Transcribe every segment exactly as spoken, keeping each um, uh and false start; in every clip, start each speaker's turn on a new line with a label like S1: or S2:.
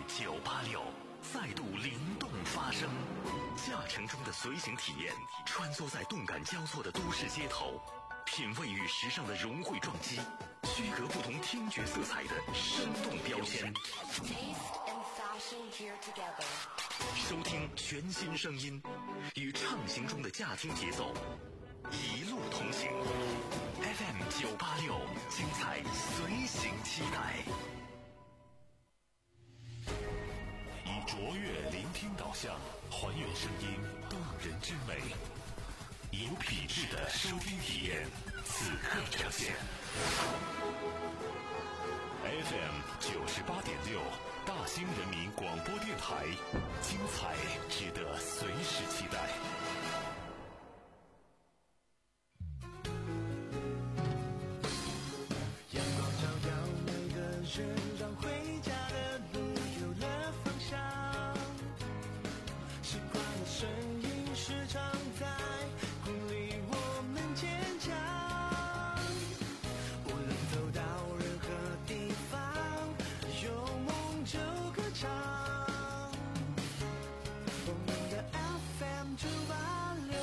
S1: 九八六再度灵动发声，驾乘中的随行体验，穿梭在动感交错的都市街头，品味与时尚的融汇撞击，区隔不同听觉色彩的生动标签。收听全新声音，与畅行中的驾听节奏，一路同行。F M 九八六，精彩随行期待。以卓越聆听导向，还原声音动人之美，有品质的收听体验，此刻呈现。F M 九十八点六，大兴人民广播电台，精彩值得随时期待。
S2: 阳光照耀每个人，让回家的路有了方向。习惯的声音时常在鼓励我们坚强。无论走到任何地方，有梦就歌唱。我们的 F M 九八六。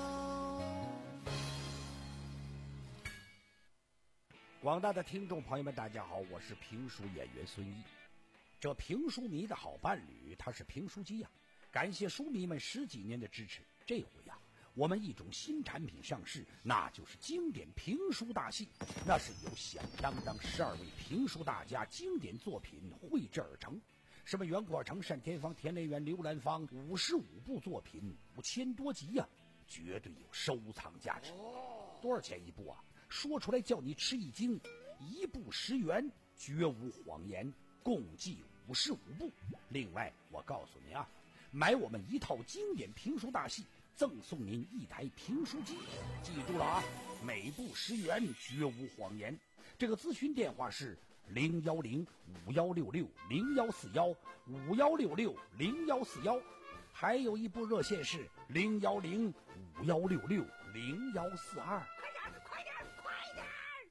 S3: 广大的听众朋友们，大家好，我是评书演员孙一。这评书迷的好伴侣，他是评书机呀、啊。感谢书迷们十几年的支持，这回呀、啊，我们一种新产品上市，那就是经典评书大戏。那是由响当当十二位评书大家经典作品绘制而成，什么袁阔成、单田芳、田连元、刘兰芳，五十五部作品，五千多集呀、啊，绝对有收藏价值。多少钱一部啊？说出来叫你吃一惊，一部十元，绝无谎言，共计五十五部。另外，我告诉您啊，买我们一套经典评书大戏，赠送您一台评书机。记住了啊，每部十元，绝无谎言。这个咨询电话是零幺零五幺六六零幺四幺五幺六六零幺四幺，还有一部热线是零幺零五幺六六零幺四二。
S4: 快点，快点，快点！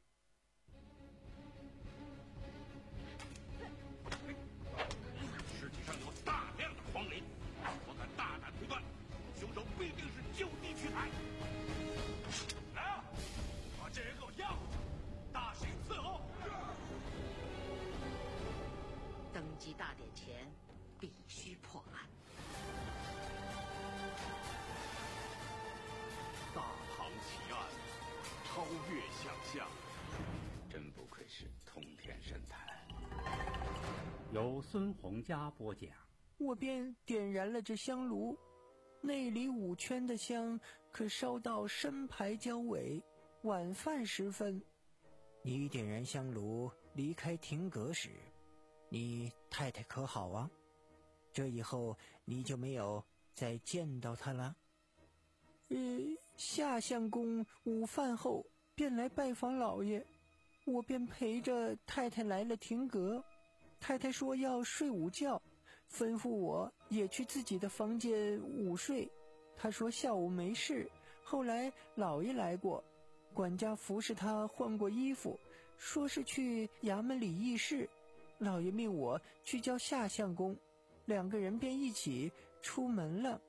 S5: 尸体上有大量的黄磷，我敢大胆推断，凶手必定是就地取材。来啊，把这人给我押回去，大刑伺候。
S6: 登基大典前必须破案。
S5: 大唐奇案，超越想象，
S7: 真不愧是通天神坛。
S8: 由孙洪佳播讲。
S2: 我便点燃了这香炉，内里五圈的香可烧到深牌交尾。晚饭时分，你点燃香炉离开亭阁时，你太太可好啊？这以后你就没有再见到她了。呃，夏相公午饭后便来拜访老爷，我便陪着太太来了亭阁。太太说要睡午觉，吩咐我也去自己的房间午睡。她说下午没事，后来老爷来过，管家服侍他换过衣服，说是去衙门里议事。老爷命我去叫夏相公，两个人便一起出门了。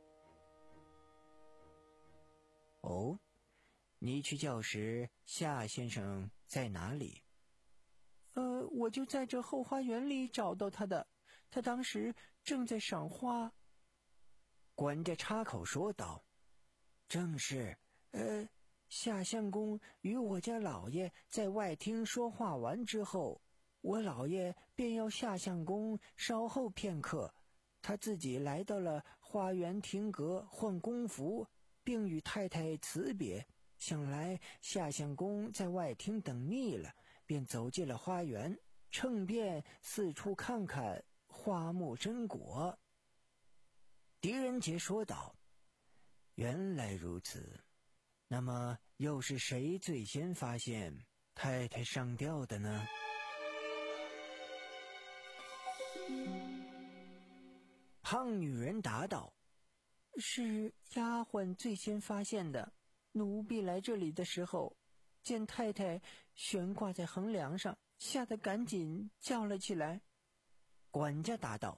S2: 哦，你去叫时，夏先生在哪里？呃，我就在这后花园里找到他的，他当时正在赏花。管家插口说道：正是，呃，夏相公与我家老爷在外厅说话完之后，我老爷便要夏相公稍后片刻，他自己来到了花园亭阁换工服，并与太太辞别。想来夏相公在外厅等腻了，便走进了花园，乘便四处看看花木真果。狄仁杰说道：原来如此，那么又是谁最先发现太太上吊的呢？胖女人答道：是丫鬟最先发现的。奴婢来这里的时候，见太太悬挂在横梁上，吓得赶紧叫了起来。管家答道：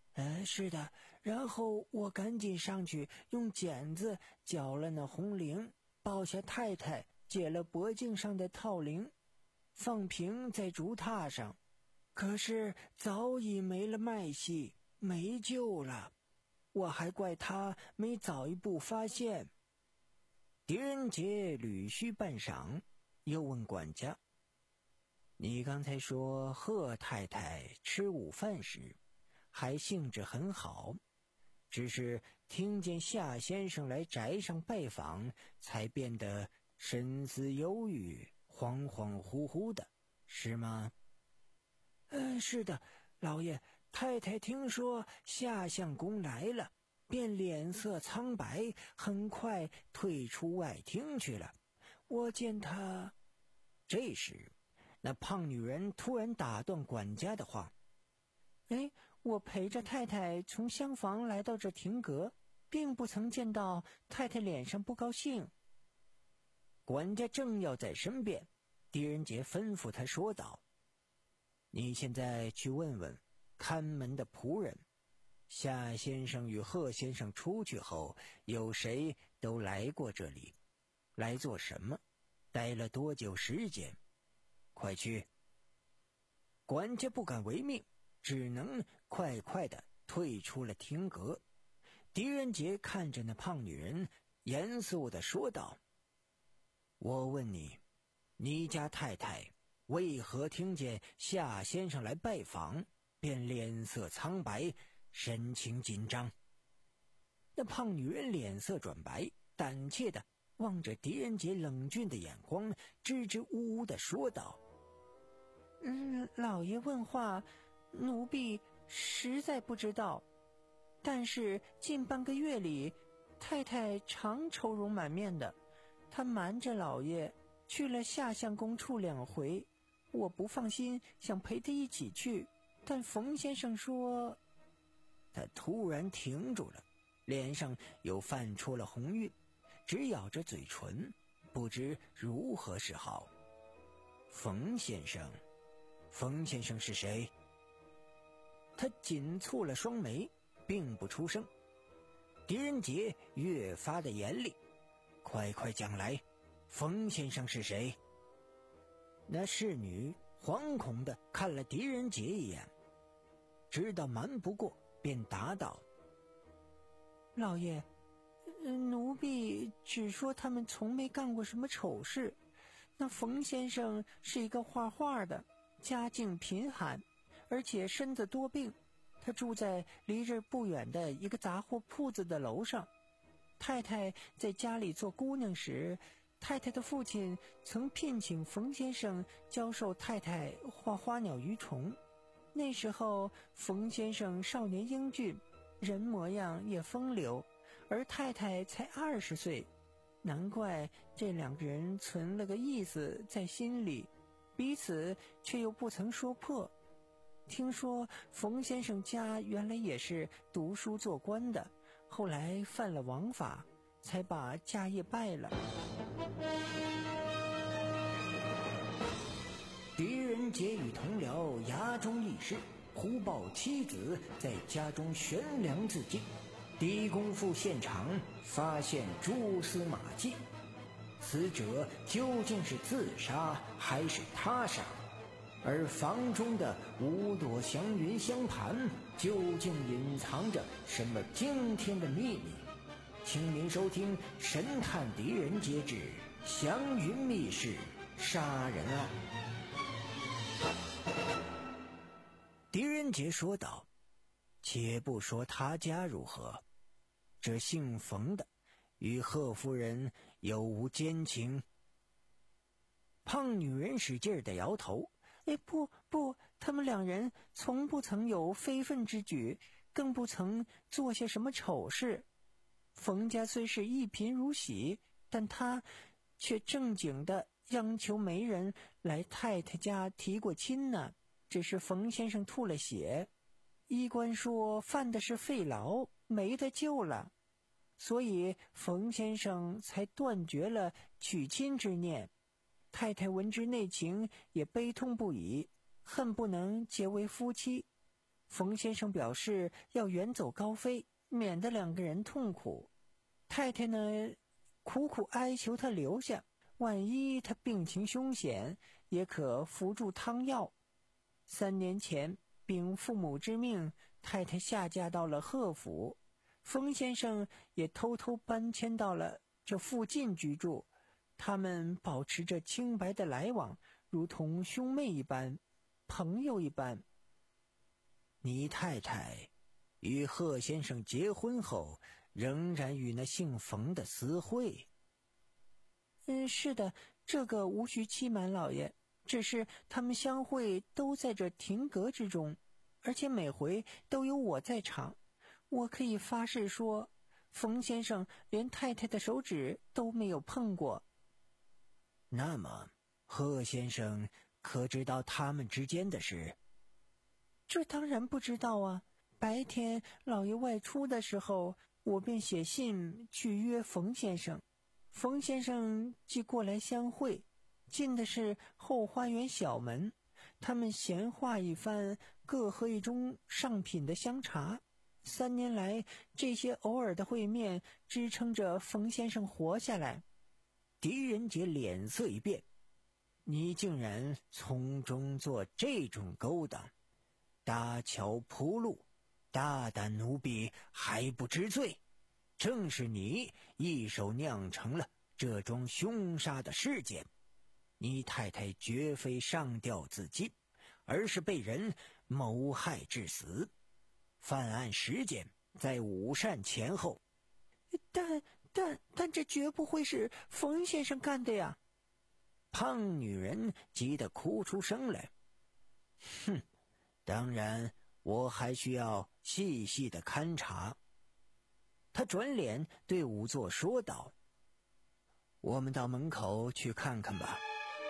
S2: 呃，是的，然后我赶紧上去用剪子绞了那红绫，抱下太太，解了脖颈上的套铃，放平在竹榻上。可是早已没了脉息，没救了。我还怪他没早一步发现。狄仁杰捋须半晌，又问管家：你刚才说贺太太吃午饭时还兴致很好，只是听见夏先生来宅上拜访，才变得神思忧郁，恍恍惚惚的，是吗？嗯，是的，老爷，太太听说夏相公来了，便脸色苍白，很快退出外厅去了。我见他……这时，那胖女人突然打断管家的话：哎，我陪着太太从厢房来到这亭阁，并不曾见到太太脸上不高兴。管家正要在身边，狄仁杰吩咐他说道：你现在去问问看门的仆人，夏先生与贺先生出去后，有谁都来过这里，来做什么，待了多久时间，快去。管家不敢违命，只能快快地退出了厅阁。狄仁杰看着那胖女人，严肃地说道：我问你，你家太太为何听见夏先生来拜访，便脸色苍白，神情紧张？那胖女人脸色转白，胆怯地望着狄仁杰冷峻的眼光，支支吾吾地说道：嗯，老爷问话，奴婢实在不知道，但是近半个月里，太太常愁容满面的，她瞒着老爷去了夏相公处两回，我不放心，想陪他一起去，但冯先生说……他突然停住了，脸上又泛出了红晕，只咬着嘴唇，不知如何是好。冯先生，冯先生是谁？他紧蹙了双眉，并不出声。狄仁杰越发的严厉：快快讲来，冯先生是谁？那侍女惶恐地看了狄仁杰一眼，知道瞒不过，便答道：老爷，奴婢只说他们从没干过什么丑事。那冯先生是一个画画的，家境贫寒，而且身子多病，他住在离这不远的一个杂货铺子的楼上。太太在家里做姑娘时，太太的父亲曾聘请冯先生教授太太画花鸟鱼虫。那时候冯先生少年英俊，人模样也风流，而太太才二十岁，难怪这两个人存了个意思在心里，彼此却又不曾说破。听说冯先生家原来也是读书做官的，后来犯了王法，才把家业败了。狄仁杰与同僚衙中议事，忽报妻子在家中悬梁自尽，狄公赴现场，发现蛛丝马迹，死者究竟是自杀还是他杀？而房中的五朵祥云香盘究竟隐藏着什么惊天的秘密？请您收听《神探狄仁杰之祥云密室杀人案》。狄仁杰说道：且不说他家如何，这姓冯的与贺夫人有无奸情？胖女人使劲地摇头：哎，不不，他们两人从不曾有非分之举，更不曾做些什么丑事。冯家虽是一贫如洗，但他却正经地央求媒人来太太家提过亲呢。只是冯先生吐了血，医官说犯的是肺痨，没得救了，所以冯先生才断绝了娶亲之念。太太闻之内情，也悲痛不已，恨不能结为夫妻。 冯先生表示要远走高飞，免得两个人痛苦。太太呢，苦苦哀求他留下，万一他病情凶险，也可扶助汤药。三年前秉父母之命，太太下嫁到了贺府，冯先生也偷偷搬迁到了这附近居住。他们保持着清白的来往，如同兄妹一般，朋友一般。你太太与贺先生结婚后，仍然与那姓冯的私会？嗯，是的，这个无需欺瞒老爷，只是他们相会都在这亭阁之中，而且每回都有我在场。我可以发誓说，冯先生连太太的手指都没有碰过。那么贺先生可知道他们之间的事？这当然不知道啊。白天老爷外出的时候，我便写信去约冯先生，冯先生即过来相会。进的是后花园小门，他们闲话一番，各喝一盅上品的香茶。三年来，这些偶尔的会面支撑着冯先生活下来。狄仁杰脸色一变，你竟然从中做这种勾当，搭桥铺路，大胆奴婢还不知罪？正是你一手酿成了这桩凶杀的事件。你太太绝非上吊自尽，而是被人谋害致死。犯案时间在午膳前后。但但但这绝不会是冯先生干的呀！胖女人急得哭出声来。哼，当然我还需要细细的勘察。他转脸对仵作说道：我们到门口去看看吧。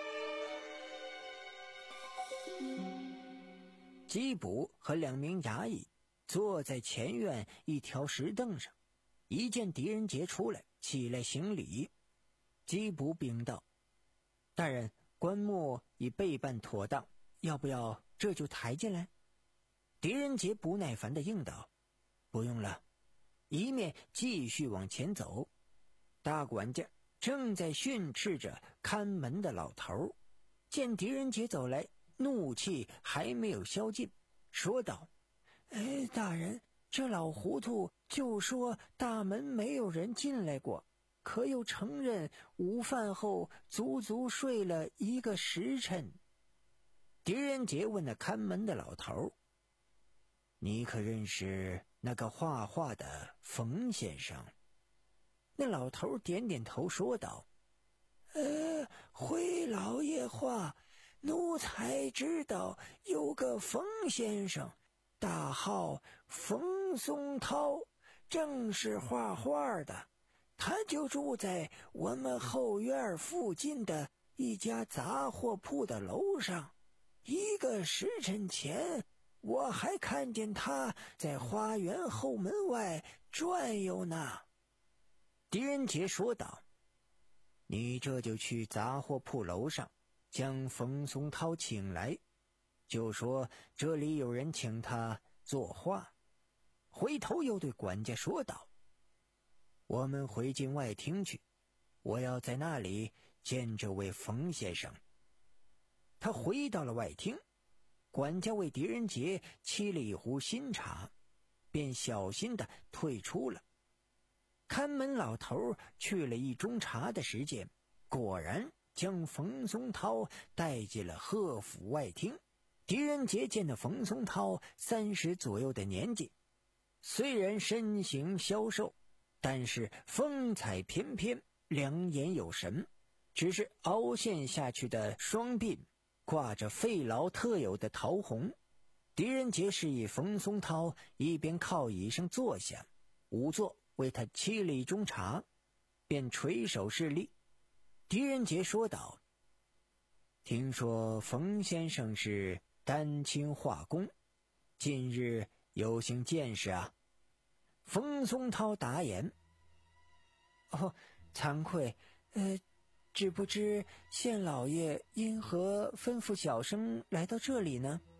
S2: 缉捕和两名衙役坐在前院一条石凳上，一见狄仁杰出来，起来行礼。缉捕禀道：大人，棺木已备办妥当，要不要这就抬进来？狄仁杰不耐烦地应道：不用了。一面继续往前走。大管家正在训斥着看门的老头，见狄仁杰走来，怒气还没有消尽，说道：哎，大人，这老糊涂就说大门没有人进来过，可又承认午饭后足足睡了一个时辰。狄仁杰问那看门的老头：你可认识那个画画的冯先生？那老头点点头说道：呃，回老爷话，奴才知道有个冯先生，大号冯松涛，正是画画的。他就住在我们后院附近的一家杂货铺的楼上。一个时辰前，我还看见他在花园后门外转悠呢。狄仁杰说道：你这就去杂货铺楼上将冯松涛请来，就说这里有人请他作画。回头又对管家说道：我们回进外厅去，我要在那里见这位冯先生。他回到了外厅，管家为狄仁杰沏了一壶新茶，便小心地退出了。看门老头去了一盅茶的时间，果然将冯松涛带进了贺府外厅。狄仁杰见到冯松涛三十左右的年纪，虽然身形消瘦，但是风采翩翩，两眼有神，只是凹陷下去的双鬓挂着费劳特有的桃红。狄仁杰示意冯松涛一边靠椅上坐下，仵作为他沏了一盅茶，便垂手侍立。狄仁杰说道：听说冯先生是丹青画工，近日有幸见识啊。冯松涛答言：哦，惭愧，呃，只不知县老爷因何吩咐小生来到这里呢？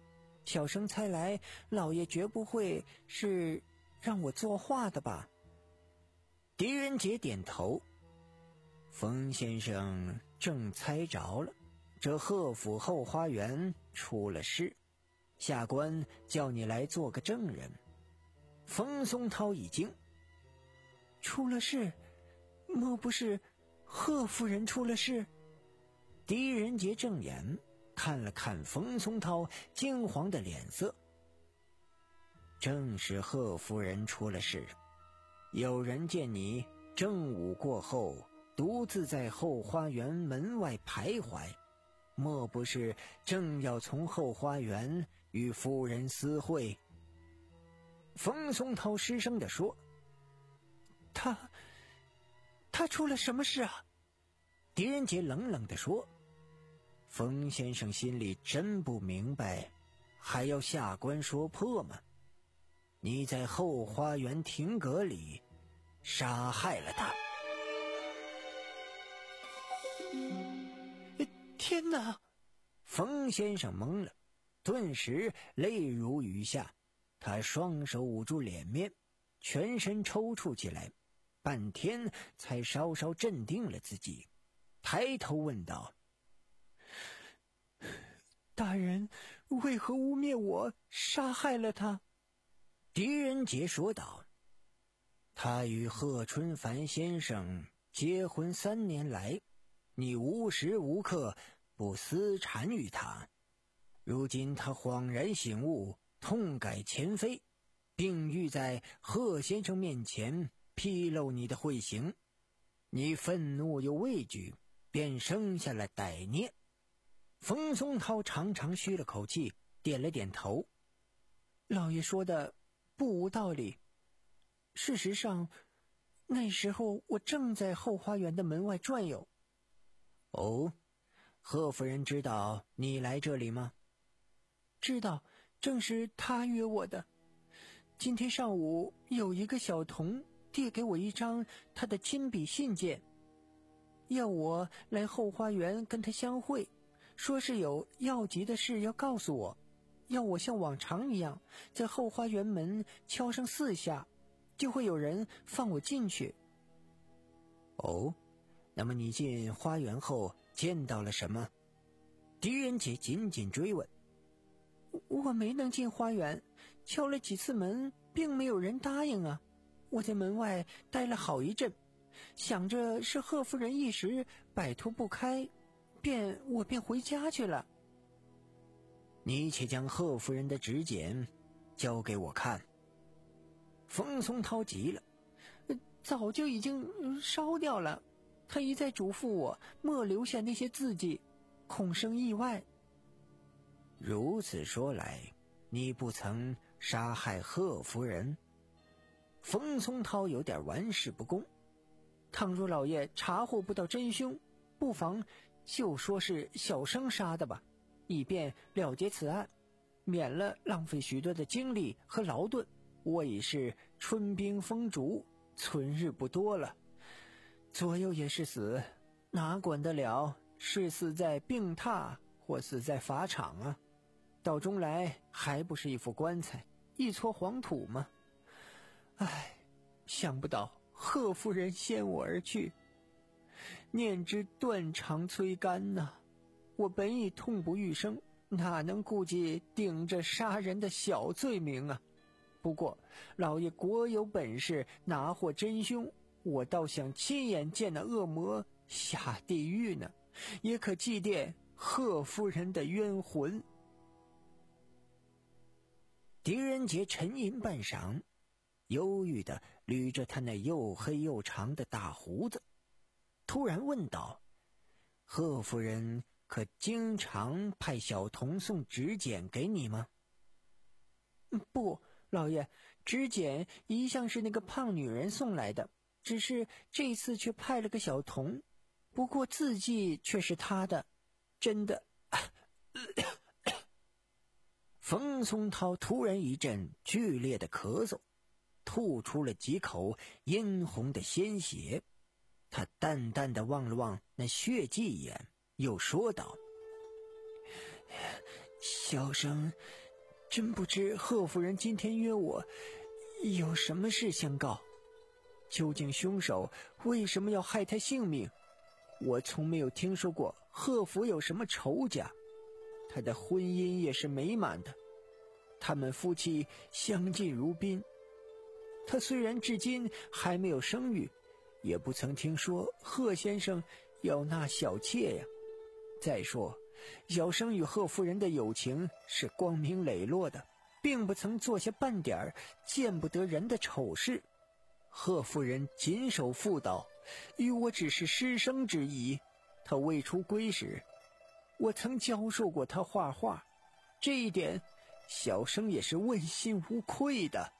S2: 小生猜来，老爷绝不会是让我作画的吧？狄仁杰点头。冯先生正猜着了，这贺府后花园出了事，下官叫你来做个证人。冯松涛一惊，出了事？莫不是贺夫人出了事？狄仁杰正眼看了看冯松涛惊惶的脸色，正是贺夫人出了事。有人见你正午过后独自在后花园门外徘徊，莫不是正要从后花园与夫人私会？冯松涛失声地说：他他出了什么事啊？狄仁杰冷冷地说：冯先生心里真不明白，还要下官说破吗？你在后花园亭阁里杀害了他。天哪！冯先生懵了，顿时泪如雨下，他双手捂住脸面，全身抽搐起来，半天才稍稍镇定了自己，抬头问道：大人为何污蔑我杀害了他？狄仁杰说道：他与贺春凡先生结婚三年来，你无时无刻不私缠于他，如今他恍然醒悟，痛改前非，并欲在贺先生面前披露你的罪行，你愤怒又畏惧，便生下了歹念。冯松涛长长吁了口气，点了点头：老爷说的不无道理。事实上，那时候我正在后花园的门外转悠。哦，贺夫人知道你来这里吗？知道，正是她约我的。今天上午有一个小童递给我一张他的亲笔信件，要我来后花园跟他相会，说是有要急的事要告诉我，要我像往常一样在后花园门敲上四下，就会有人放我进去。哦，那么你进花园后见到了什么？狄仁杰紧紧追问。我没能进花园，敲了几次门，并没有人答应啊。我在门外待了好一阵，想着是贺夫人一时摆脱不开，便我便回家去了。你且将贺夫人的纸简交给我看。冯松涛急了，早就已经烧掉了，他一再嘱咐我莫留下那些字迹，恐生意外。如此说来，你不曾杀害贺夫人？冯松涛有点玩世不恭。倘若老爷查获不到真凶，不妨就说是小生杀的吧，以便了结此案，免了浪费许多的精力和劳顿。我已是春冰风烛，存日不多了，左右也是死，哪管得了是死在病榻或死在法场啊？到中来还不是一副棺材，一撮黄土吗？唉，想不到贺夫人先我而去，念之断肠摧肝呐、啊！我本已痛不欲生，哪能顾及顶着杀人的小罪名啊？不过老爷国有本事拿获真凶，我倒想亲眼见那恶魔下地狱呢，也可祭奠贺夫人的冤魂。狄仁杰沉吟半晌，忧郁地捋着他那又黑又长的大胡子，突然问道：贺夫人可经常派小童送纸简给你吗？不，老爷，纸简一向是那个胖女人送来的，只是这次却派了个小童，不过字迹却是他的，真的。冯松涛突然一阵剧烈的咳嗽，吐出了几口殷红的鲜血。他淡淡地望了望那血迹一眼，又说道：小生真不知贺夫人今天约我有什么事相告，究竟凶手为什么要害他性命？我从没有听说过贺府有什么仇家，他的婚姻也是美满的，他们夫妻相敬如宾。他虽然至今还没有生育，也不曾听说贺先生要纳小妾呀。再说小生与贺夫人的友情是光明磊落的，并不曾做下半点见不得人的丑事。贺夫人谨守妇道，与我只是师生之谊。她未出闺时，我曾教授过她画画，这一点小生也是问心无愧的。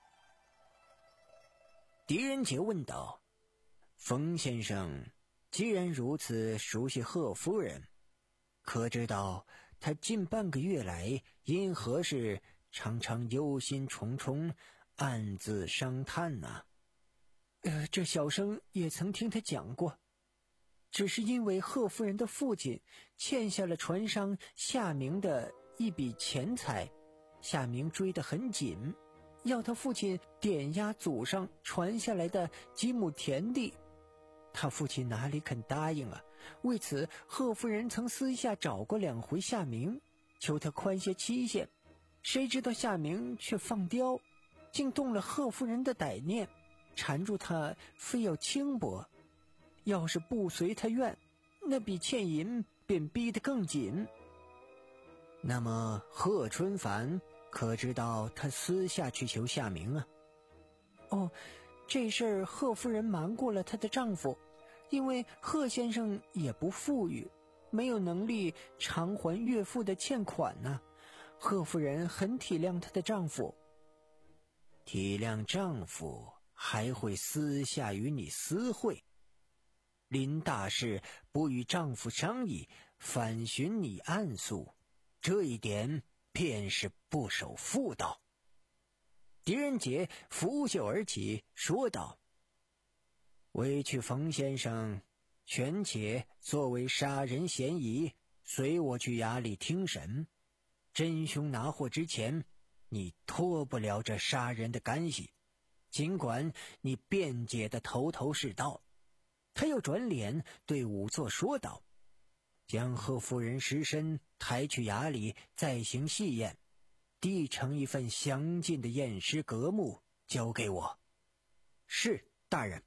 S2: 狄仁杰问道：冯先生既然如此熟悉贺夫人，可知道他近半个月来因何事常常忧心忡忡，暗自伤叹呢、啊？呃，这小生也曾听他讲过，只是因为贺夫人的父亲欠下了船商夏明的一笔钱财，夏明追得很紧，要他父亲点押祖上传下来的几亩田地，他父亲哪里肯答应啊？为此贺夫人曾私下找过两回夏明，求他宽些期限，谁知道夏明却放刁，竟动了贺夫人的歹念，缠住他非要轻薄，要是不随他愿，那笔欠银便逼得更紧。那么贺春凡可知道他私下去求夏明啊？哦，这事儿贺夫人瞒过了她的丈夫，因为贺先生也不富裕，没有能力偿还岳父的欠款呢、啊。贺夫人很体谅她的丈夫。体谅丈夫还会私下与你私会，临大事不与丈夫商议，反寻你暗诉，这一点便是不守妇道。狄仁杰拂袖而起，说道：委屈冯先生，权且作为杀人嫌疑，随我去衙里听审。真凶拿获之前，你脱不了这杀人的干系，尽管你辩解的头头是道。他又转脸对仵作说道：将贺夫人尸身抬去衙里再行细验，递成一份详尽的验尸格目交给我。是，大人。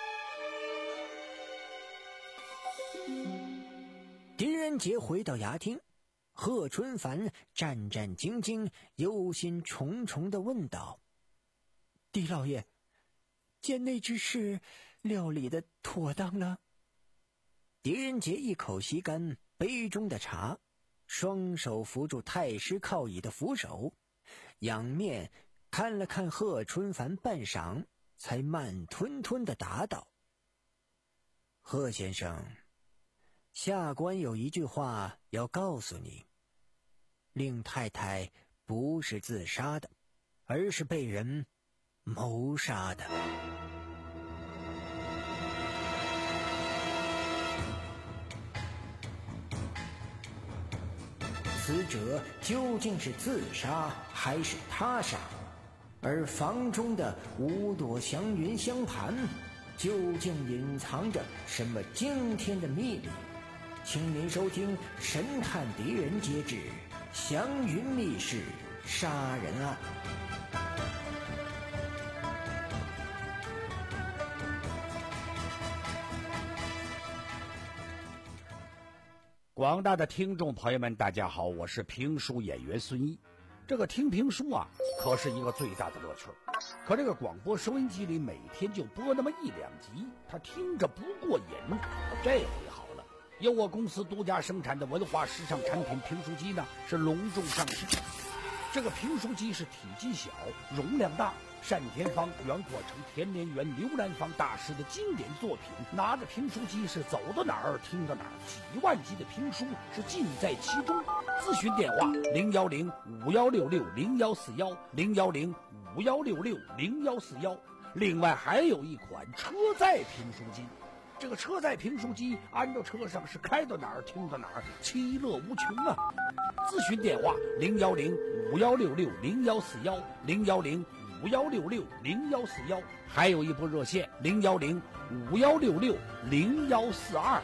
S2: 狄仁杰回到衙厅，贺春凡战战兢兢，忧心忡忡地问道：狄老爷，监内之事料理的妥当了？狄仁杰一口吸干杯中的茶，双手扶住太师靠椅的扶手，仰面看了看贺春凡半晌，才慢吞吞地答道：贺先生，下官有一句话要告诉你，令太太不是自杀的，而是被人谋杀的。死者究竟是自杀还是他杀？而房中的五朵祥云香盘究竟隐藏着什么惊天的秘密？请您收听《神探狄仁杰之祥云密室杀人案》。
S3: 广大的听众朋友们，大家好，我是评书演员孙一。这个听评书啊，可是一个最大的乐趣。可这个广播收音机里每天就播那么一两集，他听着不过瘾。这回好了，由我公司独家生产的文化时尚产品评书机呢，是隆重上市。这个评书机是体积小，容量大，单田芳、袁阔成、田连元、刘兰芳大师的经典作品。拿着评书机是走到哪儿听到哪儿，几万集的评书是尽在其中。咨询电话零幺零五幺六六零幺四幺零幺零五幺六六零幺四幺。另外还有一款车载评书机， 这个车载评书机安到车上是开到哪儿听到哪儿，其乐无穷啊！咨询电话零幺零五幺六六零幺四幺零幺零五幺六六零幺四幺，还有一部热线零幺零五幺六六零幺四二。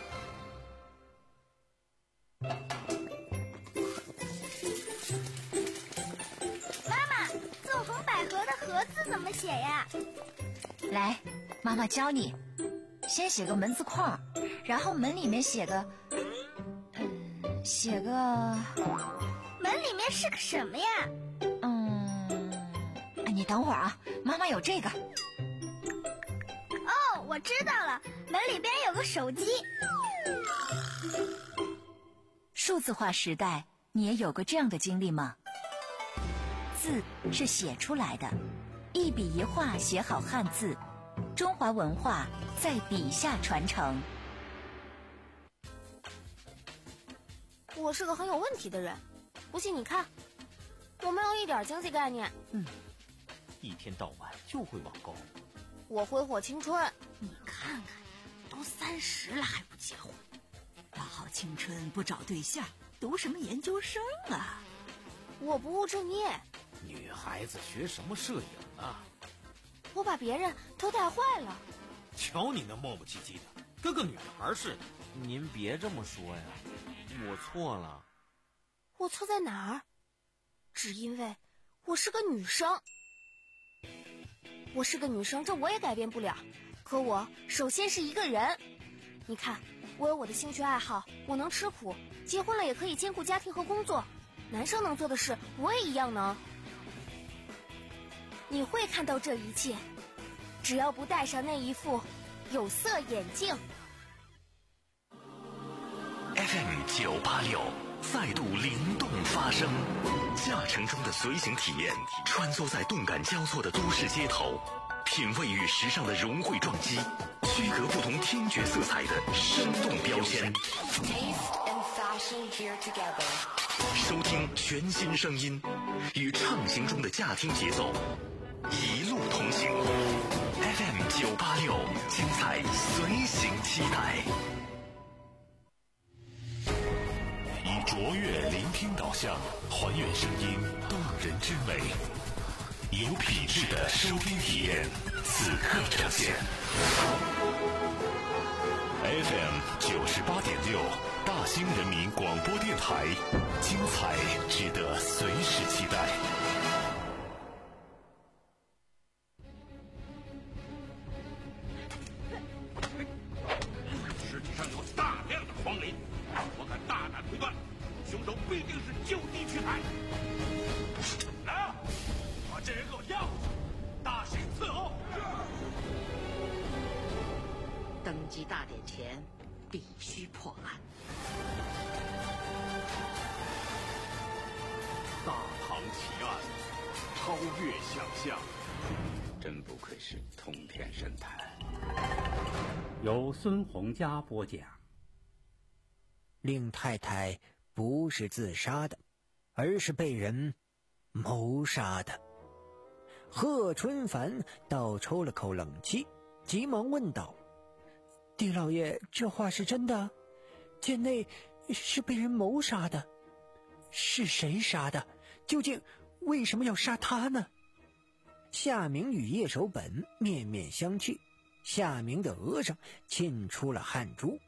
S4: 妈妈，纵横捭阖的阖字怎么写呀？
S9: 来，妈妈教你。先写个门字框，然后门里面写个，嗯，写个
S4: 门里面是个什么呀？
S9: 嗯，你等会儿啊，妈妈有这个。
S4: 哦，我知道了，门里边有个手机。
S9: 数字化时代，你也有过这样的经历吗？字是写出来的，一笔一画写好汉字，中华文化在笔下传承。
S10: 我是个很有问题的人，不信你看，我没有一点经济概念。
S11: 嗯，一天到晚就会网购。
S10: 我挥霍青春。
S6: 你看看，都三十了还不结婚，大好青春不找对象，读什么研究生啊？
S10: 我不务正业。
S11: 女孩子学什么摄影啊？
S10: 我把别人都带坏了。
S11: 瞧你那磨磨唧唧的，跟个女孩似的。
S12: 您别这么说呀，我错了。
S10: 我错在哪儿？只因为我是个女生。我是个女生，这我也改变不了。可我首先是一个人。你看，我有我的兴趣爱好，我能吃苦，结婚了也可以兼顾家庭和工作。男生能做的事，我也一样能。你会看到这一切，只要不戴上那一副有色眼镜。
S1: F M 九八六再度灵动发声，驾乘中的随行体验，穿梭在动感交错的都市街头，品味与时尚的融汇撞击，区隔不同听觉色彩的生动标签。收听全新声音，与畅行中的驾听节奏，一路同行。F M 九八六，精彩随行期待。以卓越聆听导向，还原声音动人之美，有品质的收听体验，此刻呈现。F M 九十八点六，大兴人民广播电台，精彩值得随时期待。
S5: 尸体上有大量的黄磷，我敢大胆推断，凶手必定是就地取材。来啊，把这人给我押回去，大刑伺候。
S6: 登基大典前必须破案。
S5: 大唐奇案，超越想象，
S7: 真不愧是通天神探。
S8: 由孙洪佳播讲。
S2: 令太太不是自杀的，而是被人谋杀的。贺春凡倒抽了口冷气，急忙问道：狄老爷，这话是真的？贱内是被人谋杀的，是谁杀的？究竟为什么要杀他呢？夏明与叶守本面面相觑，夏明的额上沁出了汗珠。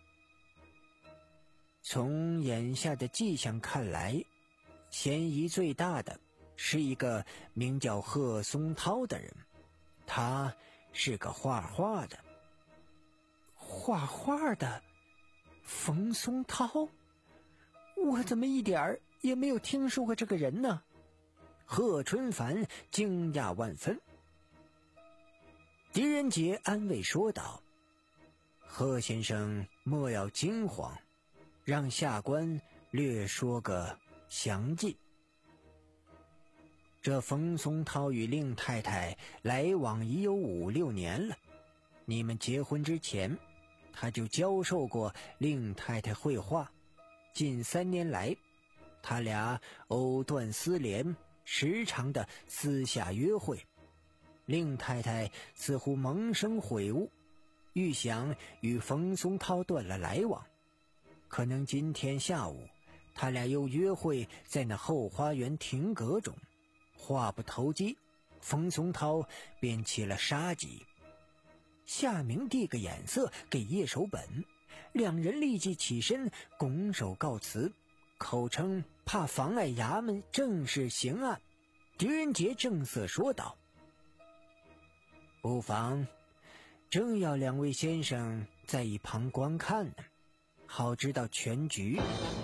S2: 从眼下的迹象看来，嫌疑最大的是一个名叫贺松涛的人，他是个画画的。画画的冯松涛？我怎么一点儿也没有听说过这个人呢？贺春凡惊讶万分。狄仁杰安慰说道：贺先生莫要惊慌，让下官略说个详尽。这冯松涛与令太太来往已有五六年了，你们结婚之前他就教授过令太太绘画，近三年来他俩藕断丝连，时常的私下约会，令太太似乎萌生悔悟， 预想与冯松涛断了来往。可能今天下午他俩又约会在那后花园亭阁中，话不投机，冯松涛便起了杀机。夏明递个眼色给叶守本，两人立即起身拱手告辞，口称怕妨碍衙门正式刑案。狄仁杰正色说道：不妨，正要两位先生在一旁观看呢，好知道全局。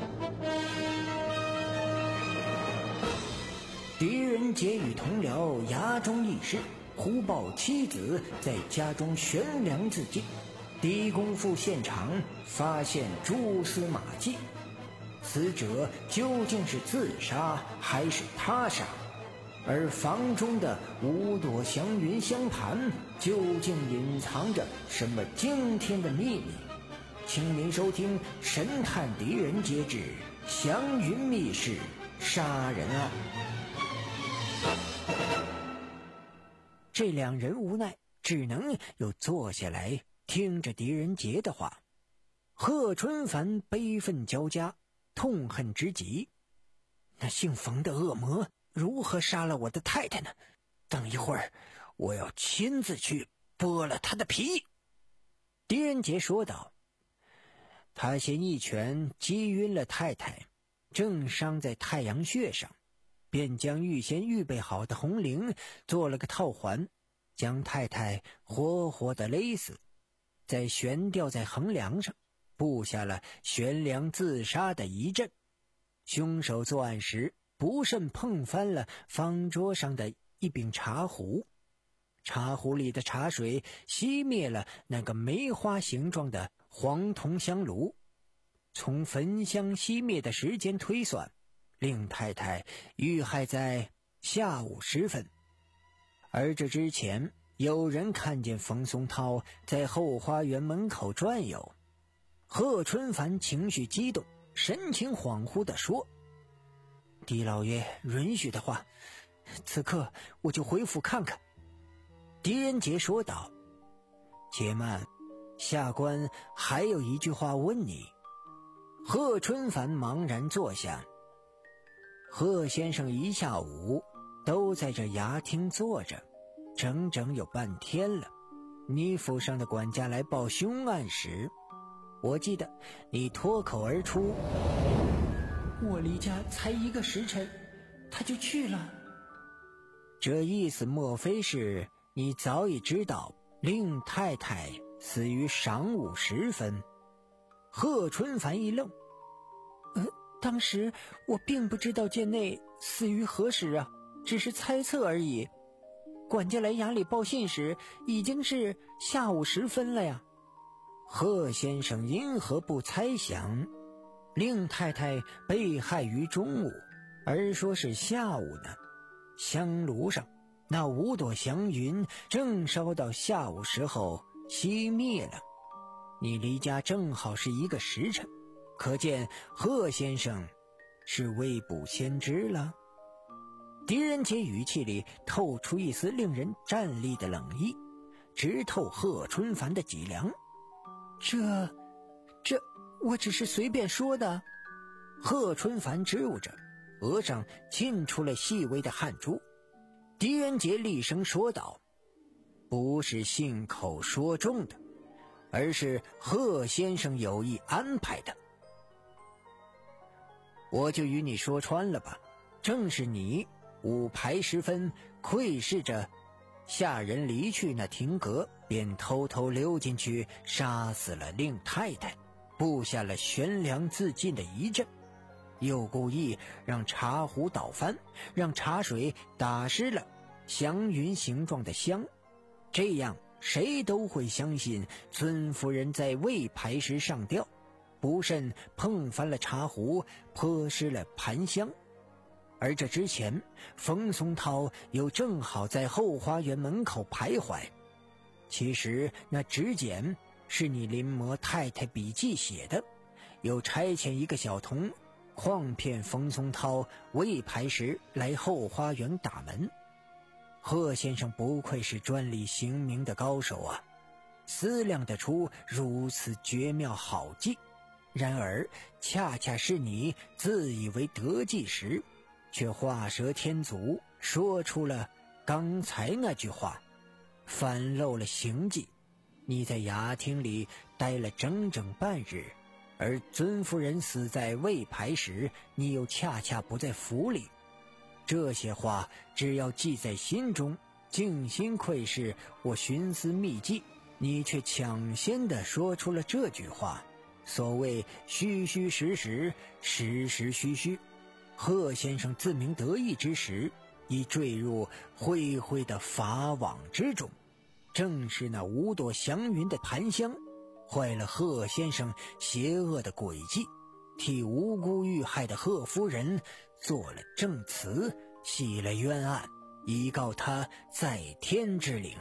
S2: 狄仁杰与同僚衙中议事，忽报妻子在家中悬梁自尽，狄公赴现场发现蛛丝马迹，死者究竟是自杀还是他杀？而房中的五朵祥云香盘究竟隐藏着什么惊天的秘密？请您收听神探狄仁杰之祥云密室杀人案。这两人无奈，只能又坐下来听着狄仁杰的话。贺春凡悲愤交加，痛恨之极。那姓冯的恶魔如何杀了我的太太呢？等一会儿我要亲自去剥了他的皮。狄仁杰说道。他先一拳击晕了太太，正伤在太阳穴上，便将预先预备好的红绫做了个套环，将太太活活的勒死，再悬吊在横梁上，布下了悬梁自杀的一阵。凶手作案时不慎碰翻了方桌上的一柄茶壶，茶壶里的茶水熄灭了那个梅花形状的黄铜香炉。从焚香熄灭的时间推算，令太太遇害在下午时分。而这之前有人看见冯松涛在后花园门口转悠。贺春凡情绪激动，神情恍惚地说：狄老爷允许的话，此刻我就回府看看。狄仁杰说道：且慢，下官还有一句话问你。贺春凡茫然坐下。贺先生一下午都在这衙厅坐着，整整有半天了。你府上的管家来报凶案时，我记得你脱口而出：我离家才一个时辰，他就去了。这意思莫非是你早已知道令太太死于晌午时分？贺春凡一愣，呃，当时我并不知道贱内死于何时啊，只是猜测而已。管家来衙里报信时，已经是下午时分了呀。贺先生因何不猜想令太太被害于中午，而说是下午呢？香炉上那五朵祥云正烧到下午时候熄灭了，你离家正好是一个时辰，可见贺先生是未卜先知了。狄仁杰语气里透出一丝令人战栗的冷意，直透贺春凡的脊梁。这这我只是随便说的。贺春凡支吾着，额上沁出了细微的汗珠。狄仁杰厉声说道：不是信口说中的，而是贺先生有意安排的。我就与你说穿了吧，正是你午牌时分窥视着下人离去那亭阁，便偷偷溜进去杀死了令太太，布下了悬梁自尽的一阵，又故意让茶壶倒翻，让茶水打湿了祥云形状的香，这样谁都会相信尊夫人在未牌时上吊，不慎碰翻了茶壶，泼湿了盘香。而这之前冯松涛又正好在后花园门口徘徊，其实那纸简是你临摹太太笔记写的，又差遣一个小童诓骗冯松涛未牌时来后花园打门。贺先生不愧是专利刑名的高手啊， 思量得出如此绝妙好计。然而恰恰是你自以为得计时，却画蛇添足，说出了刚才那句话，反漏了行迹。你在衙厅里待了整整半日，而尊夫人死在魏牌时，你又恰恰不在府里。这些话只要记在心中，静心窥视我寻思秘计，你却抢先地说出了这句话。所谓虚虚实实，实实虚虚，贺先生自鸣得意之时，已坠入灰灰的法网之中。正是那五朵祥云的檀香，坏了贺先生邪恶的诡计，替无辜遇害的贺夫人做了证词，洗了冤案，以告他在天之灵。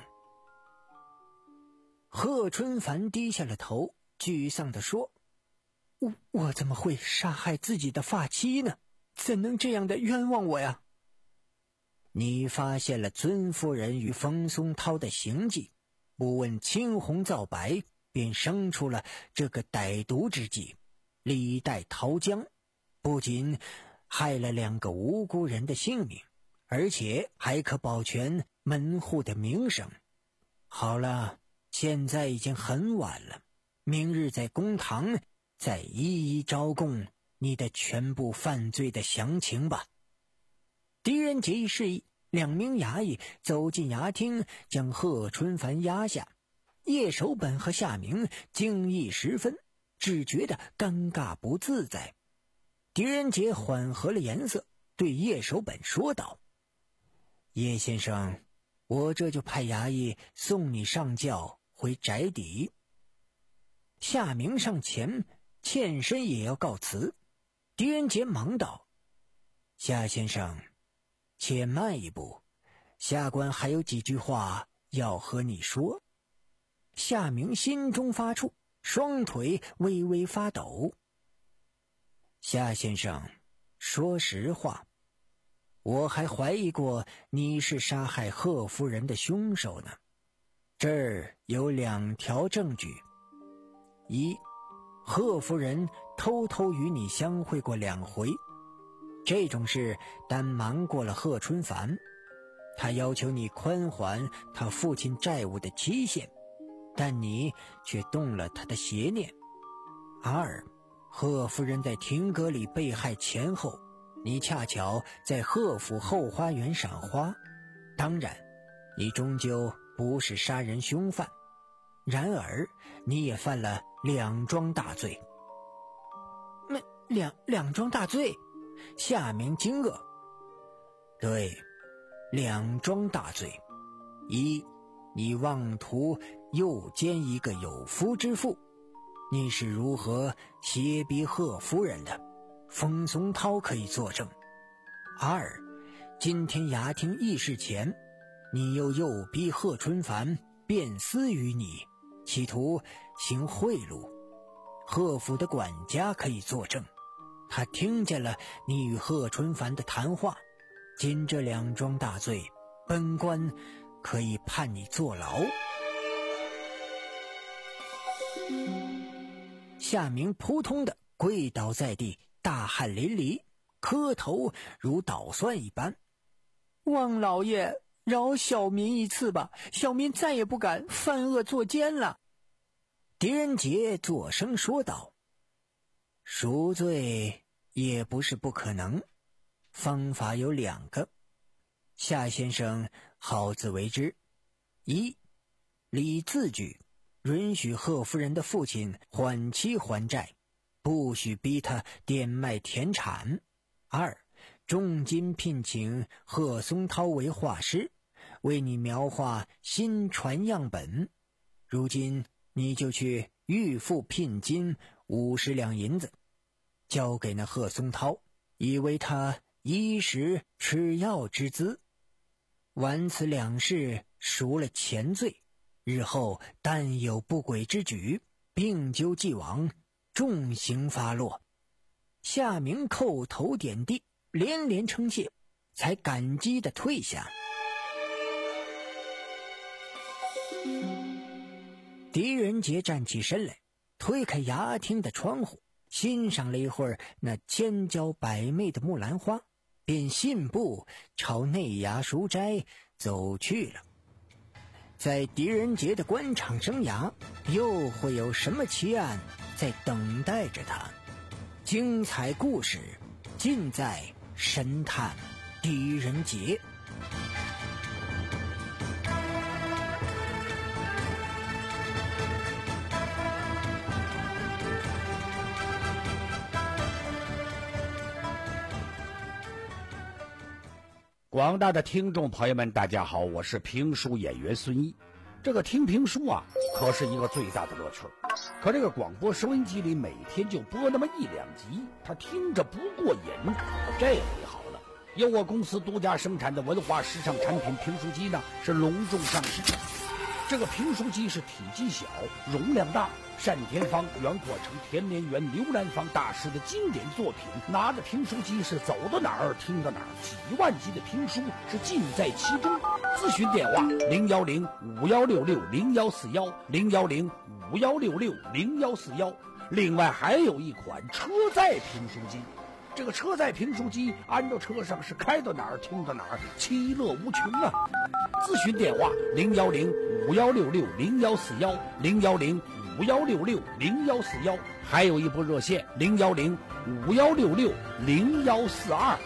S2: 贺春凡低下了头，沮丧地说：我我怎么会杀害自己的发妻呢？怎能这样的冤枉我呀？你发现了尊夫人与冯松涛的行迹，不问青红皂白，便生出了这个歹毒之计，李代桃僵，不仅害了两个无辜人的性命，而且还可保全门户的名声。好了，现在已经很晚了，明日在公堂再一一招供你的全部犯罪的详情吧。狄仁杰一示意，两名衙役走进衙厅，将贺春凡押下。叶守本和夏明惊异十分，只觉得尴尬不自在。狄仁杰缓和了颜色，对叶守本说道：叶先生，我这就派衙役送你上轿回宅邸。夏明上前欠身也要告辞。狄仁杰忙道：夏先生，且慢一步，下官还有几句话要和你说。夏明心中发怵，双腿微微发抖。夏先生，说实话，我还怀疑过你是杀害贺夫人的凶手呢。这儿有两条证据：一，贺夫人偷偷与你相会过两回，这种事单瞒过了贺春凡，他要求你宽缓他父亲债务的期限，但你却动了他的邪念。二，贺夫人在亭阁里被害前后，你恰巧在贺府后花园赏花。当然，你终究不是杀人凶犯，然而你也犯了两桩大罪。那两两桩大罪？夏明惊愕。对，两桩大罪。一，你妄图诱奸一个有夫之妇，你是如何胁逼贺夫人的？冯松涛可以作证。二，今天衙厅议事前，你又诱逼贺春凡辩私于你，企图行贿赂。贺府的管家可以作证，他听见了你与贺春凡的谈话。仅这两桩大罪，本官可以判你坐牢。夏明扑通的跪倒在地，大汗淋漓，磕头如捣蒜一般。望老爷饶小民一次吧，小民再也不敢犯恶作奸了。狄仁杰作声说道：赎罪也不是不可能，方法有两个，夏先生好自为之。一，立字据，允许贺夫人的父亲缓期还债，不许逼他变卖田产。二，重金聘请贺松涛为画师，为你描画新船样本。如今你就去预付聘金五十两银子，交给那贺松涛，以为他衣食吃药之资。完此两事，赎了前罪，日后但有不轨之举，并究既往，重刑发落。夏明叩头点地，连连称谢，才感激地退下。 狄仁杰站起身来，推开衙厅的窗户，欣赏了一会儿那千娇百媚的木兰花，便信步朝内衙书斋走去了。在狄仁杰的官场生涯，又会有什么奇案在等待着他？精彩故事尽在神探狄仁杰。
S3: 广大的听众朋友们，大家好，我是评书演员孙一。这个听评书啊，可是一个最大的乐趣。可这个广播收音机里每天就播那么一两集，他听着不过瘾。这回好了，由我公司独家生产的文化时尚产品评书机呢，是隆重上市。这个评书机是体积小，容量大，单田芳、袁阔成、田连元、刘兰芳大师的经典作品，拿着评书机是走到哪儿听到哪儿，几万集的评书是尽在其中。咨询电话零幺零五幺六六零幺四幺零幺零五幺六六零幺四幺。另外还有一款车载评书机，这个车载评书机安到车上是开到哪儿听到哪儿，其乐无穷啊！咨询电话零幺零五幺六六零幺四幺零幺零五幺六六零幺四幺，还有一部热线零幺零五幺六六零幺四二。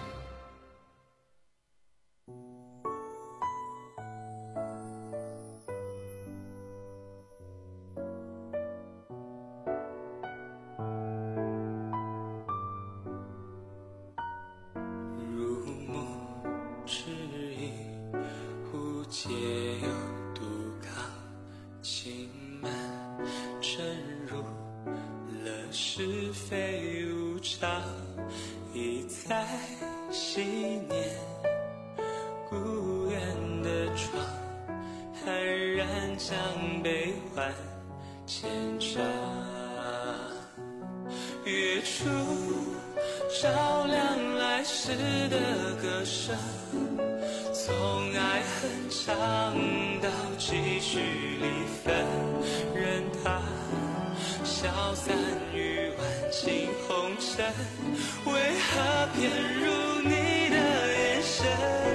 S13: 月出照亮来时的歌声，从爱恨唱到几许离分，任它消散于万顷红尘，为何偏入你的眼神？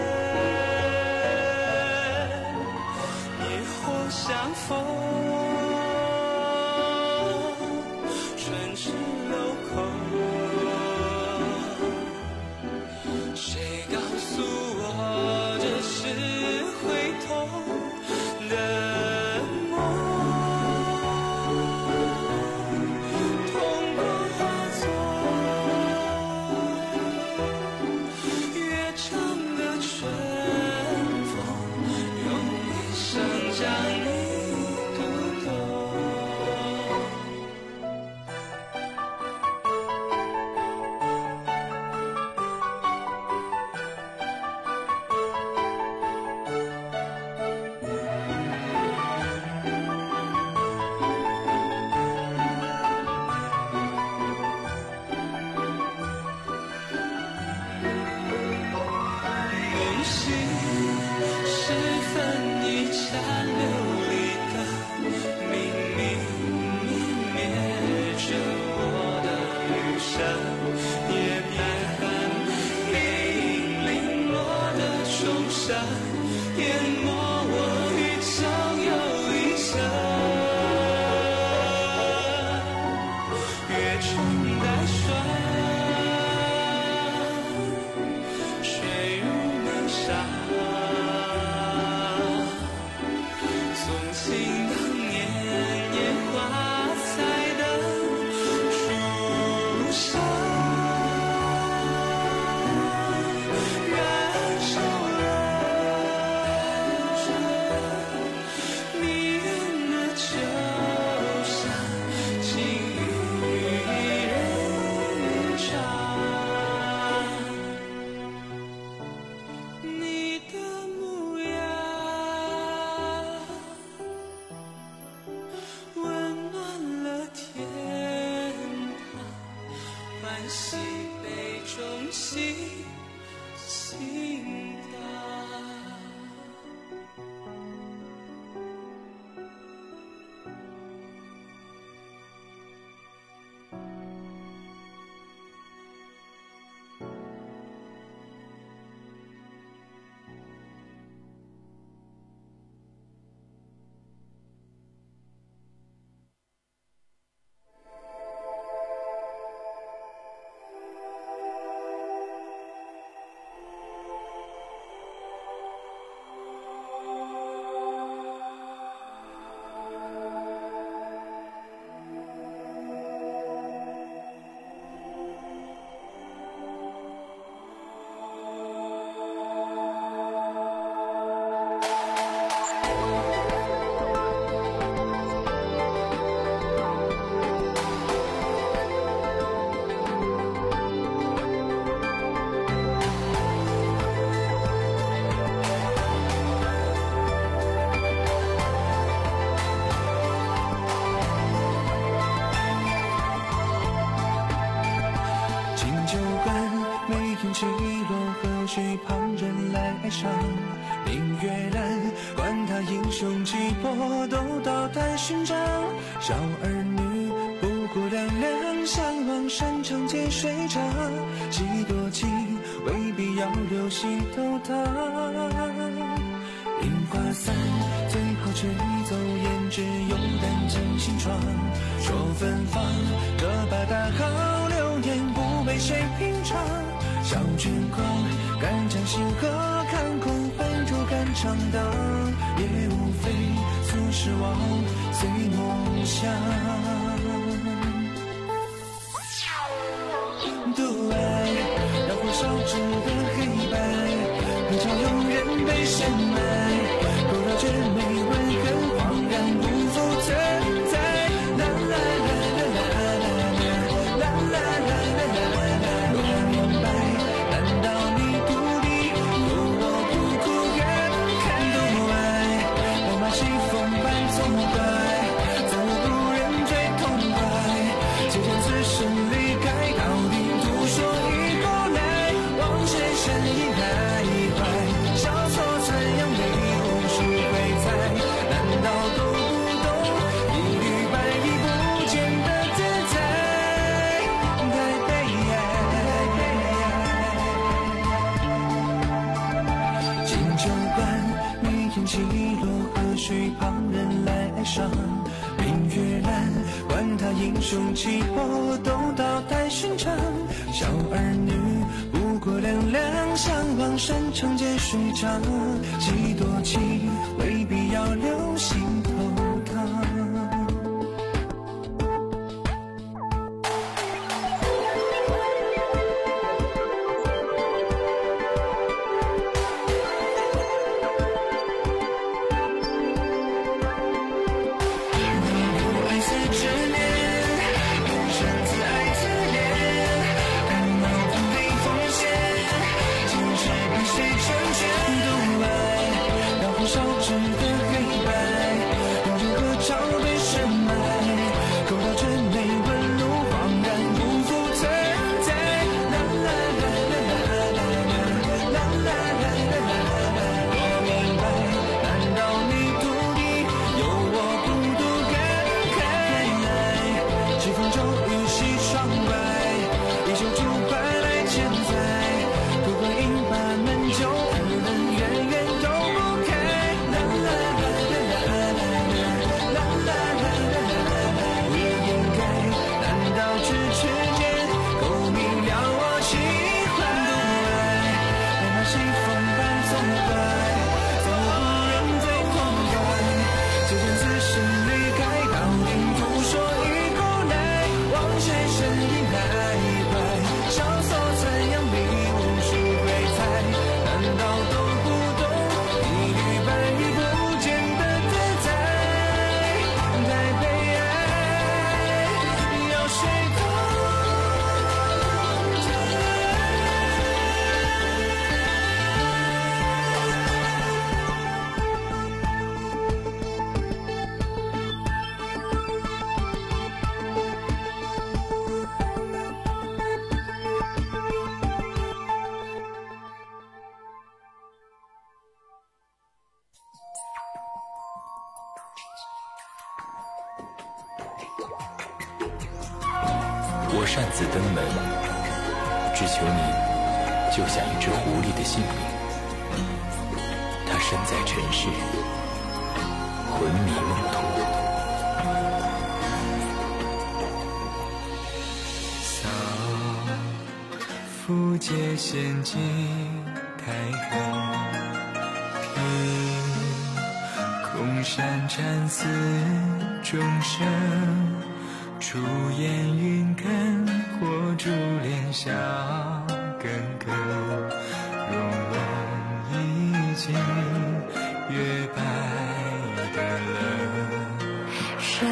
S13: 野火相逢，燃烧了上。明月蓝，管他英雄气魄，都到台寻常。小儿女不顾凉凉，向往山长见水长。几多情未必要留心头烫。樱花伞最后吹走胭脂，有淡进心窗。说芬芳，这把大好，流年不被谁品尝。小卷光，敢将星河看空，回头敢长荡，也无非俗世忘，随梦想。独爱，让火烧制的黑白，很少有人被深埋，勾到绝美温痕，恍然不复存在。啦啦啦啦啦啦啦啦啦啦啦啦，若明白，难道你独立，有我苦苦感慨？独爱，我把西风般纵怀，在我故人最痛快，就将此生离开，到底独说一过来，望谁身影徘徊，交错残阳里无数回猜，难道都不懂一缕白衣不见的自在？太悲哀。金酒馆，眉眼起落，何须旁人来哀伤？明月蓝，管他英雄气魄，都到台寻常。小儿女不过凉凉，向往山长见水长。几多情未必要留心头烫。
S14: 我擅自登门，只求你救下一只狐狸的性命。它身在尘世，魂迷梦途。
S13: 扫复界仙境开痕，凭空山禅寺众生。出烟云根，过珠帘笑根根，容容一镜，月白的冷。
S15: 山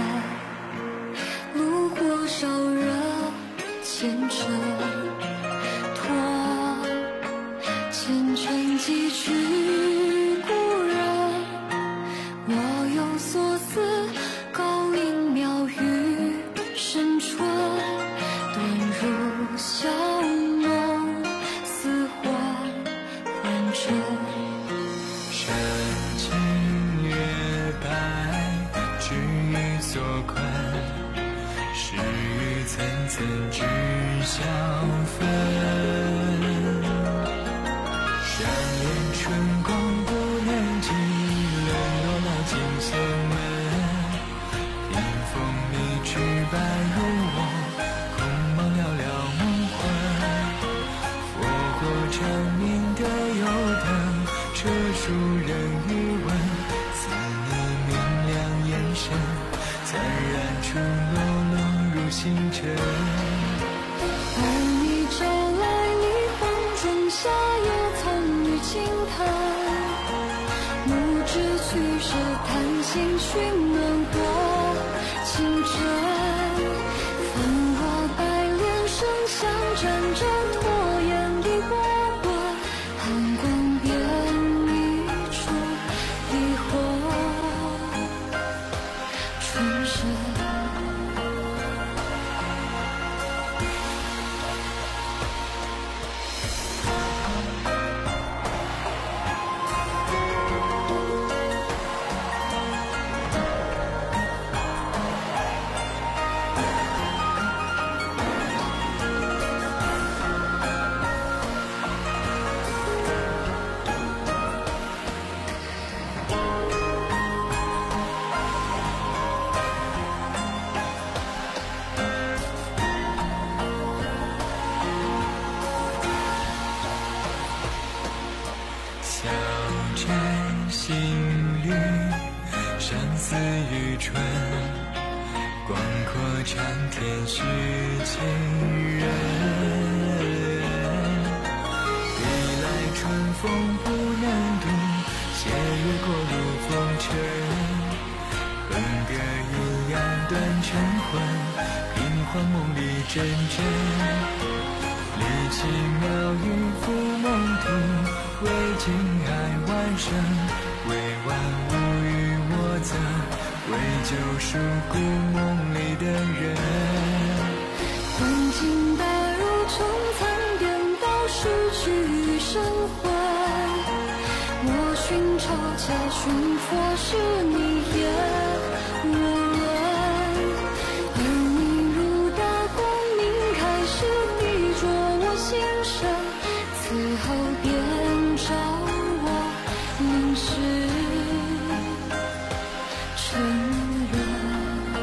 S15: 炉火烧热前尘，托前尘几曲故人。我有所思，高音妙语深春，遁入晓梦，似幻曾知晓分。想念春光不能及，沦落了金锁门。听风一翅白如我，空茫寥寥梦魂。佛火长明的油灯，车书人欲问。似你明亮眼神，灿然出落落入星辰。
S16: 而你招来离荒中夏夜曾与轻叹，不知去时叹息寻暖过清晨。繁华白莲生相沾着拖延的波纹，寒光变一出一火春深。
S15: 小站新绿，相思于春。广阔长天续情人。历来春风不能度，斜月过入风尘。恨隔阴阳断晨昏，平幻梦里真真。离奇妙语付梦途，为情爱万生，为万物与我责，为救赎故梦里的人。
S16: 幻境打入春残颠倒，失去神魂。我寻找家寻佛，是你也无论。而你如大光明，开始逼着我心神，此后便照我淋湿沉沦。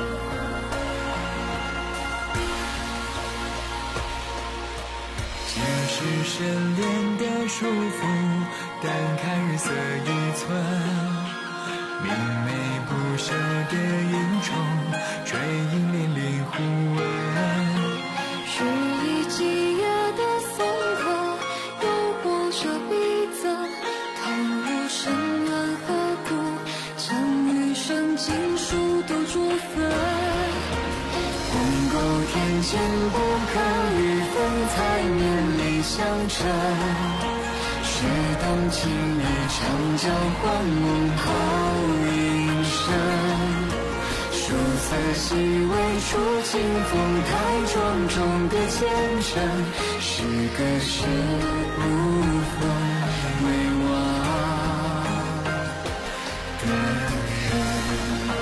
S15: 尽是深恋的束缚，但看日色一寸。明媚不舍的萤虫，追影连连互问。
S16: 是一季夜的松客，又或者逼仄，投入深渊河谷，将余生尽数都捉分。
S15: 鸿沟天堑不可与风采绵里相衬。是动情一场交换，梦后一生。殊色细微处清风，太庄重的虔诚，是隔世无风为我的人。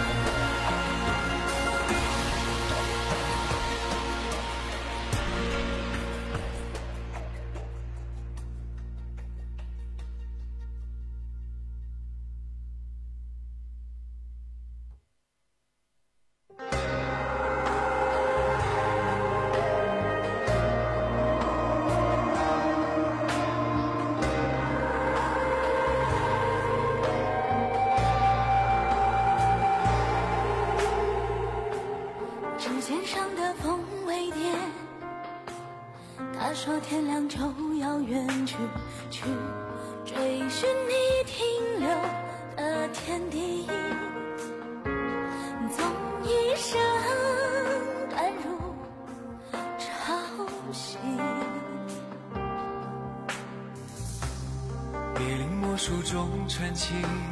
S16: 指尖上的风微电，他说天亮就要远去，去追寻你停留的天地。总一生甘如潮汐。
S15: 别临墨书中传奇，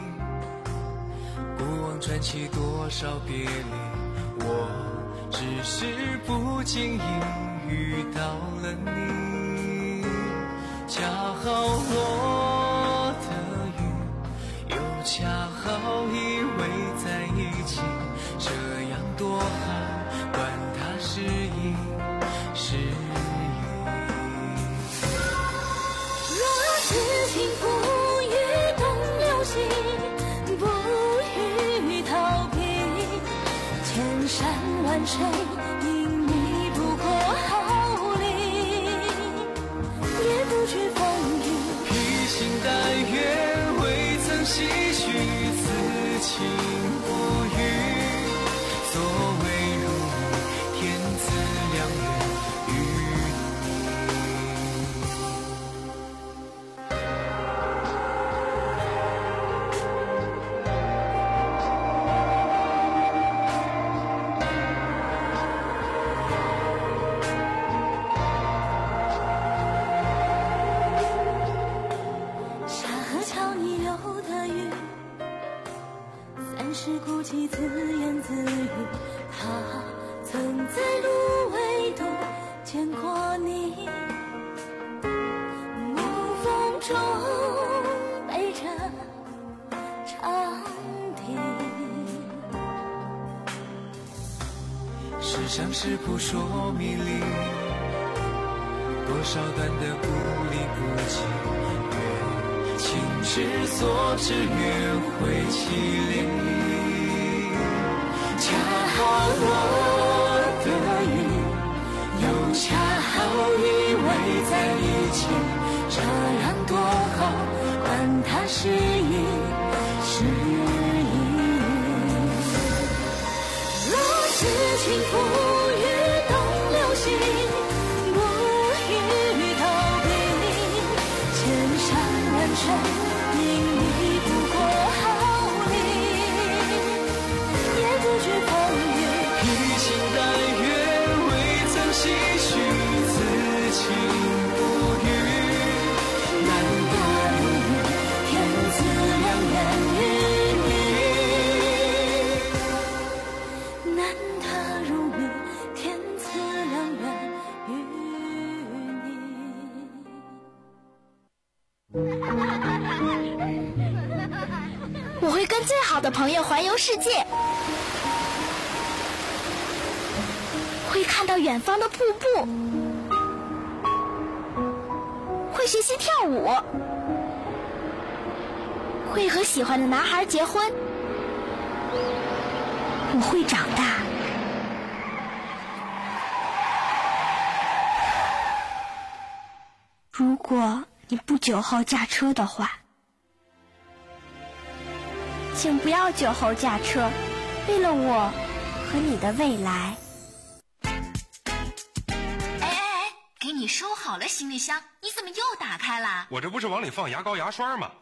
S15: 不忘传奇多少别离。我只是不经意遇到了你，恰好落的雨，又恰好依偎在一起，这样多好，管它是意。
S16: 沉，因你不过好礼，也不惧风雨。
S13: 披星戴月，未曾唏嘘，此情不渝。所谓如你，天赐良缘与
S16: 是孤寂自言自语，他曾在芦苇渡见过你，暮风中背着长笛。
S13: 世上是扑朔迷离，多少段的不离不弃，越情之所至，越会凄厉。恰好落得雨，又恰好依偎在一起，这样多好，管它是意是意。若是情付与东流星，不与逃避，千山万水，因你不过好礼，也不惧风雨。 披星戴月，未曾唏嘘，此情不渝。
S16: 难得如遇，天赐良缘与你。难得如遇，天赐良缘与
S10: 你。我会跟最好的朋友环游世界，会看到远方的瀑布，会学习跳舞，会和喜欢的男孩结婚。我会长大。如果你不酒后驾车的话，请不要酒后驾车，为了我和你的未来。
S9: 哎哎哎，给你收好了行李箱，你怎么又打开了？
S11: 我这不是往里放牙膏牙刷吗？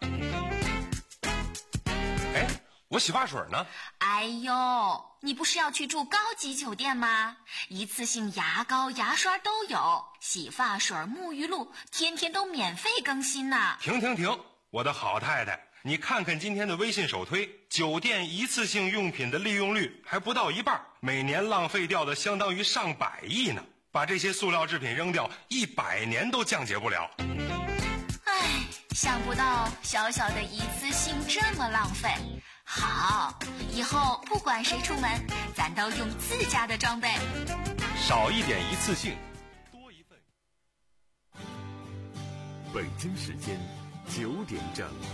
S11: 哎，我洗发水呢？
S9: 哎呦，你不是要去住高级酒店吗？一次性牙膏牙刷都有，洗发水沐浴露天天都免费更新呢。
S11: 停停停，我的好太太，你看看今天的微信首推，酒店一次性用品的利用率还不到一半，每年浪费掉的相当于上百亿呢。把这些塑料制品扔掉，一百年都降解不了。
S9: 唉，想不到小小的一次性这么浪费。好，以后不管谁出门，咱都用自家的装备。
S11: 少一点一次性，多一份。
S1: 北京时间九点整。